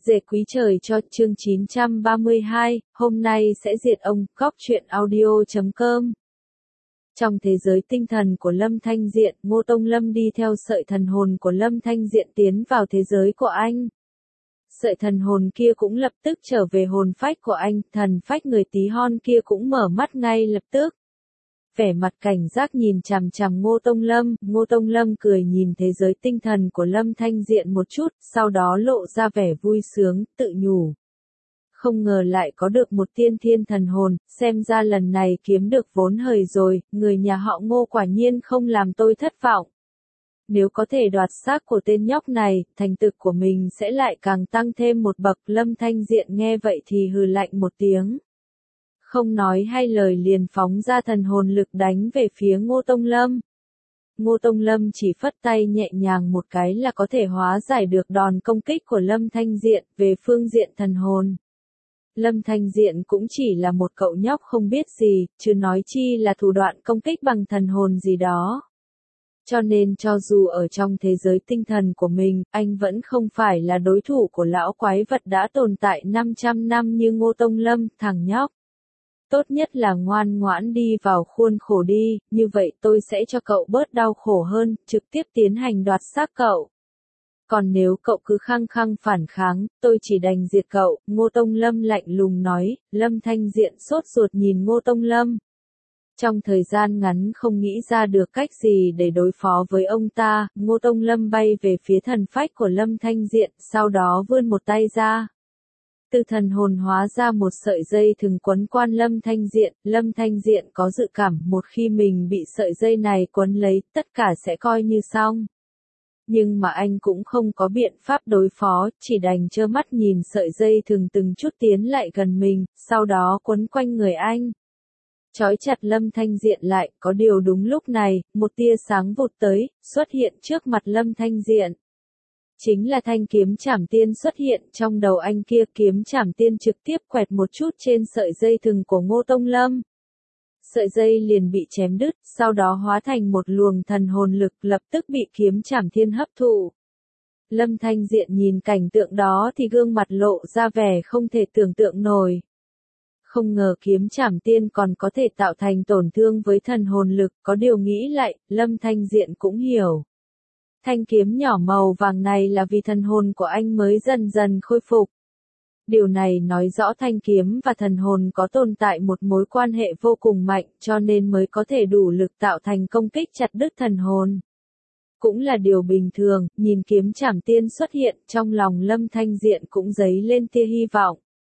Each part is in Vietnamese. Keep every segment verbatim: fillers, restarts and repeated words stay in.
Dệ quý trời cho chương chín trăm ba mươi hai, hôm nay sẽ diệt ông, góc truyện audio chấm com. Trong thế giới tinh thần của Lâm Thanh Diện, Ngô Tông Lâm đi theo sợi thần hồn của Lâm Thanh Diện tiến vào thế giới của anh. Sợi thần hồn kia cũng lập tức trở về hồn phách của anh, thần phách người tí hon kia cũng mở mắt ngay lập tức. Vẻ mặt cảnh giác nhìn chằm chằm Ngô Tông Lâm, Ngô Tông Lâm cười nhìn thế giới tinh thần của Lâm Thanh Diện một chút, sau đó lộ ra vẻ vui sướng, tự nhủ. Không ngờ lại có được một tiên thiên thần hồn, xem ra lần này kiếm được vốn hời rồi, người nhà họ Ngô quả nhiên không làm tôi thất vọng. Nếu có thể đoạt xác của tên nhóc này, thành tựu của mình sẽ lại càng tăng thêm một bậc. Lâm Thanh Diện nghe vậy thì hừ lạnh một tiếng. Không nói hai lời liền phóng ra thần hồn lực đánh về phía Ngô Tông Lâm. Ngô Tông Lâm chỉ phất tay nhẹ nhàng một cái là có thể hóa giải được đòn công kích của Lâm Thanh Diện về phương diện thần hồn. Lâm Thanh Diện cũng chỉ là một cậu nhóc không biết gì, chứ nói chi là thủ đoạn công kích bằng thần hồn gì đó. Cho nên cho dù ở trong thế giới tinh thần của mình, anh vẫn không phải là đối thủ của lão quái vật đã tồn tại năm trăm năm như Ngô Tông Lâm, thằng nhóc. Tốt nhất là ngoan ngoãn đi vào khuôn khổ đi, như vậy tôi sẽ cho cậu bớt đau khổ hơn, trực tiếp tiến hành đoạt xác cậu. Còn nếu cậu cứ khăng khăng phản kháng, tôi chỉ đành diệt cậu, Ngô Tông Lâm lạnh lùng nói. Lâm Thanh Diện sốt ruột nhìn Ngô Tông Lâm. Trong thời gian ngắn không nghĩ ra được cách gì để đối phó với ông ta, Ngô Tông Lâm bay về phía thần phách của Lâm Thanh Diện, sau đó vươn một tay ra. Từ thần hồn hóa ra một sợi dây thừng quấn quan Lâm Thanh Diện, Lâm Thanh Diện có dự cảm một khi mình bị sợi dây này quấn lấy, tất cả sẽ coi như xong. Nhưng mà anh cũng không có biện pháp đối phó, chỉ đành trơ mắt nhìn sợi dây thừng từng chút tiến lại gần mình, sau đó quấn quanh người anh. Trói chặt Lâm Thanh Diện lại, có điều đúng lúc này, một tia sáng vụt tới, xuất hiện trước mặt Lâm Thanh Diện. Chính là thanh kiếm trảm tiên xuất hiện trong đầu anh kia, kiếm trảm tiên trực tiếp quẹt một chút trên sợi dây thừng của Ngô Tông Lâm. Sợi dây liền bị chém đứt, sau đó hóa thành một luồng thần hồn lực lập tức bị kiếm trảm tiên hấp thụ. Lâm Thanh Diện nhìn cảnh tượng đó thì gương mặt lộ ra vẻ không thể tưởng tượng nổi. Không ngờ kiếm trảm tiên còn có thể tạo thành tổn thương với thần hồn lực, có điều nghĩ lại, Lâm Thanh Diện cũng hiểu. Thanh kiếm nhỏ màu vàng này là vì thần hồn của anh mới dần dần khôi phục. Điều này nói rõ thanh kiếm và thần hồn có tồn tại một mối quan hệ vô cùng mạnh, cho nên mới có thể đủ lực tạo thành công kích chặt đứt thần hồn. Cũng là điều bình thường, nhìn kiếm trảm tiên xuất hiện, trong lòng Lâm Thanh Diện cũng dấy lên tia hy vọng.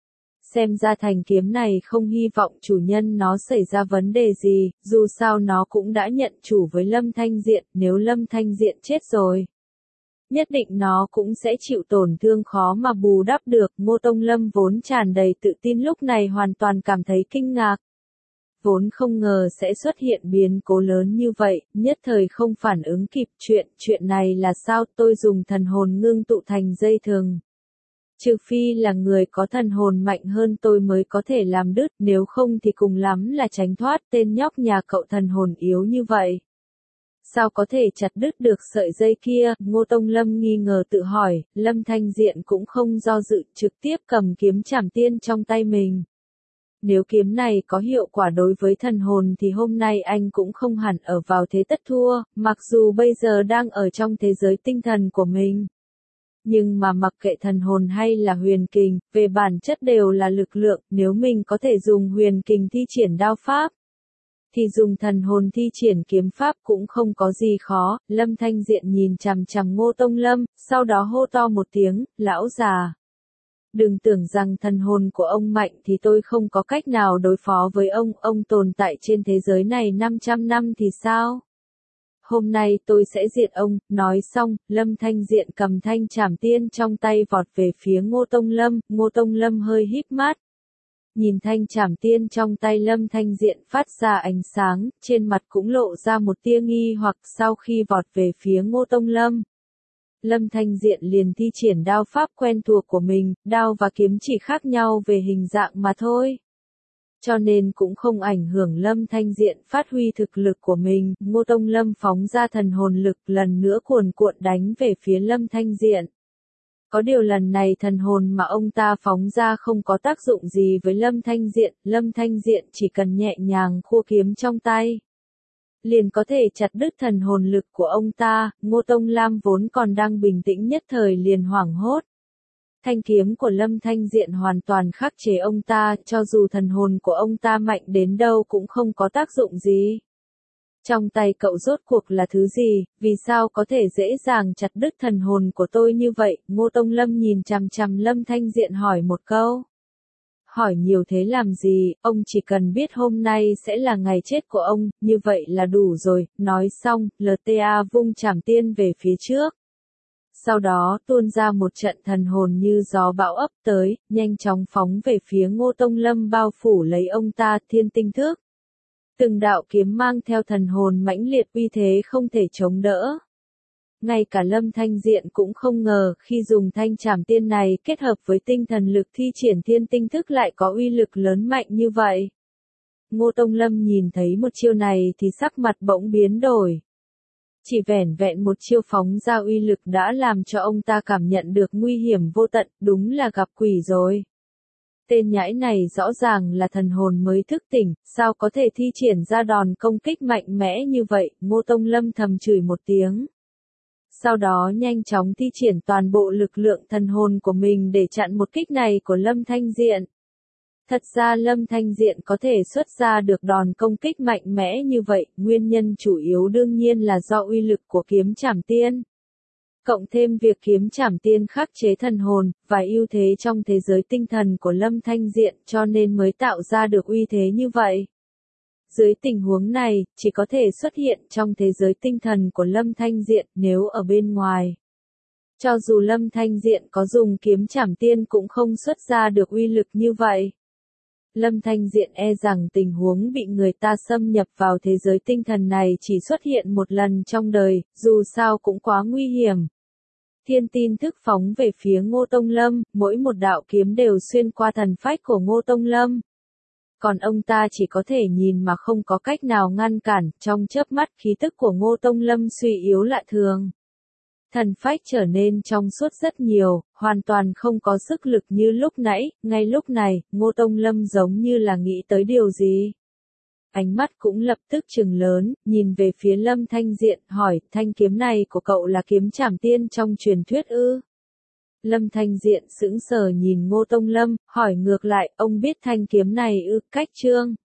Xem ra thanh kiếm này không hy vọng chủ nhân nó xảy ra vấn đề gì, dù sao nó cũng đã nhận chủ với Lâm Thanh Diện, nếu Lâm Thanh Diện chết rồi. Nhất định nó cũng sẽ chịu tổn thương khó mà bù đắp được. Ngô Tông Lâm vốn tràn đầy tự tin lúc này hoàn toàn cảm thấy kinh ngạc. Vốn không ngờ sẽ xuất hiện biến cố lớn như vậy, nhất thời không phản ứng kịp chuyện, chuyện này là sao tôi dùng thần hồn ngưng tụ thành dây thừng. Trừ phi là người có thần hồn mạnh hơn tôi mới có thể làm đứt, nếu không thì cùng lắm là tránh thoát. Tên nhóc nhà cậu thần hồn yếu như vậy. Sao có thể chặt đứt được sợi dây kia? Ngô Tông Lâm nghi ngờ tự hỏi, Lâm Thanh Diện cũng không do dự, trực tiếp cầm kiếm trảm tiên trong tay mình. Nếu kiếm này có hiệu quả đối với thần hồn thì hôm nay anh cũng không hẳn ở vào thế tất thua, mặc dù bây giờ đang ở trong thế giới tinh thần của mình. Nhưng mà mặc kệ thần hồn hay là huyền kình, về bản chất đều là lực lượng, nếu mình có thể dùng huyền kình thi triển đao pháp, thì dùng thần hồn thi triển kiếm pháp cũng không có gì khó. Lâm Thanh Diện nhìn chằm chằm Ngô Tông Lâm, sau đó hô to một tiếng, lão già. Đừng tưởng rằng thần hồn của ông mạnh thì tôi không có cách nào đối phó với ông, ông tồn tại trên thế giới này năm trăm năm thì sao? Hôm nay tôi sẽ diệt ông. Nói xong, Lâm Thanh Diện cầm thanh trảm tiên trong tay vọt về phía Ngô Tông Lâm, Ngô Tông Lâm hơi híp mắt. Nhìn thanh trảm tiên trong tay Lâm Thanh Diện phát ra ánh sáng, trên mặt cũng lộ ra một tia nghi hoặc. Sau khi vọt về phía Ngô Tông Lâm, Lâm Thanh Diện liền thi triển đao pháp quen thuộc của mình, đao và kiếm chỉ khác nhau về hình dạng mà thôi. Cho nên cũng không ảnh hưởng Lâm Thanh Diện phát huy thực lực của mình. Ngô Tông Lâm phóng ra thần hồn lực lần nữa cuồn cuộn đánh về phía Lâm Thanh Diện. Có điều lần này thần hồn mà ông ta phóng ra không có tác dụng gì với Lâm Thanh Diện, Lâm Thanh Diện chỉ cần nhẹ nhàng khua kiếm trong tay, liền có thể chặt đứt thần hồn lực của ông ta. Ngô Tông Lam vốn còn đang bình tĩnh nhất thời liền hoảng hốt. Thanh kiếm của Lâm Thanh Diện hoàn toàn khắc chế ông ta, cho dù thần hồn của ông ta mạnh đến đâu cũng không có tác dụng gì. Trong tay cậu rốt cuộc là thứ gì, vì sao có thể dễ dàng chặt đứt thần hồn của tôi như vậy? Ngô Tông Lâm nhìn chằm chằm Lâm Thanh Diện hỏi một câu. Hỏi nhiều thế làm gì, ông chỉ cần biết hôm nay sẽ là ngày chết của ông, như vậy là đủ rồi. Nói xong, lờ tê a vung trảm tiên về phía trước. Sau đó tuôn ra một trận thần hồn như gió bão ấp tới, nhanh chóng phóng về phía Ngô Tông Lâm bao phủ lấy ông ta. Thiên tinh thức. Từng đạo kiếm mang theo thần hồn mãnh liệt uy thế không thể chống đỡ. Ngay cả Lâm Thanh Diện cũng không ngờ khi dùng thanh trảm tiên này kết hợp với tinh thần lực thi triển thiên tinh thức lại có uy lực lớn mạnh như vậy. Ngô Tông Lâm nhìn thấy một chiêu này thì sắc mặt bỗng biến đổi. Chỉ vẻn vẹn một chiêu phóng ra uy lực đã làm cho ông ta cảm nhận được nguy hiểm vô tận, đúng là gặp quỷ rồi. Tên nhãi này rõ ràng là thần hồn mới thức tỉnh, sao có thể thi triển ra đòn công kích mạnh mẽ như vậy? Ngô Tông Lâm thầm chửi một tiếng. Sau đó nhanh chóng thi triển toàn bộ lực lượng thần hồn của mình để chặn một kích này của Lâm Thanh Diện. Thật ra Lâm Thanh Diện có thể xuất ra được đòn công kích mạnh mẽ như vậy, nguyên nhân chủ yếu đương nhiên là do uy lực của kiếm trảm tiên. Cộng thêm việc kiếm trảm tiên khắc chế thần hồn, và ưu thế trong thế giới tinh thần của Lâm Thanh Diện cho nên mới tạo ra được uy thế như vậy. Dưới tình huống này, chỉ có thể xuất hiện trong thế giới tinh thần của Lâm Thanh Diện, nếu ở bên ngoài. Cho dù Lâm Thanh Diện có dùng kiếm trảm tiên cũng không xuất ra được uy lực như vậy. Lâm Thanh Diện e rằng tình huống bị người ta xâm nhập vào thế giới tinh thần này chỉ xuất hiện một lần trong đời, dù sao cũng quá nguy hiểm. Thiên tin thức phóng về phía Ngô Tông Lâm, mỗi một đạo kiếm đều xuyên qua thần phách của Ngô Tông Lâm. Còn ông ta chỉ có thể nhìn mà không có cách nào ngăn cản, trong chớp mắt khí tức của Ngô Tông Lâm suy yếu lạ thường. Thần phách trở nên trong suốt rất nhiều, hoàn toàn không có sức lực như lúc nãy. Ngay lúc này, Ngô Tông Lâm giống như là nghĩ tới điều gì. Ánh mắt cũng lập tức trừng lớn, nhìn về phía Lâm Thanh Diện, hỏi, thanh kiếm này của cậu là kiếm trảm tiên trong truyền thuyết ư? Lâm Thanh Diện sững sờ nhìn Ngô Tông Lâm, hỏi ngược lại, ông biết thanh kiếm này ư? Cách chương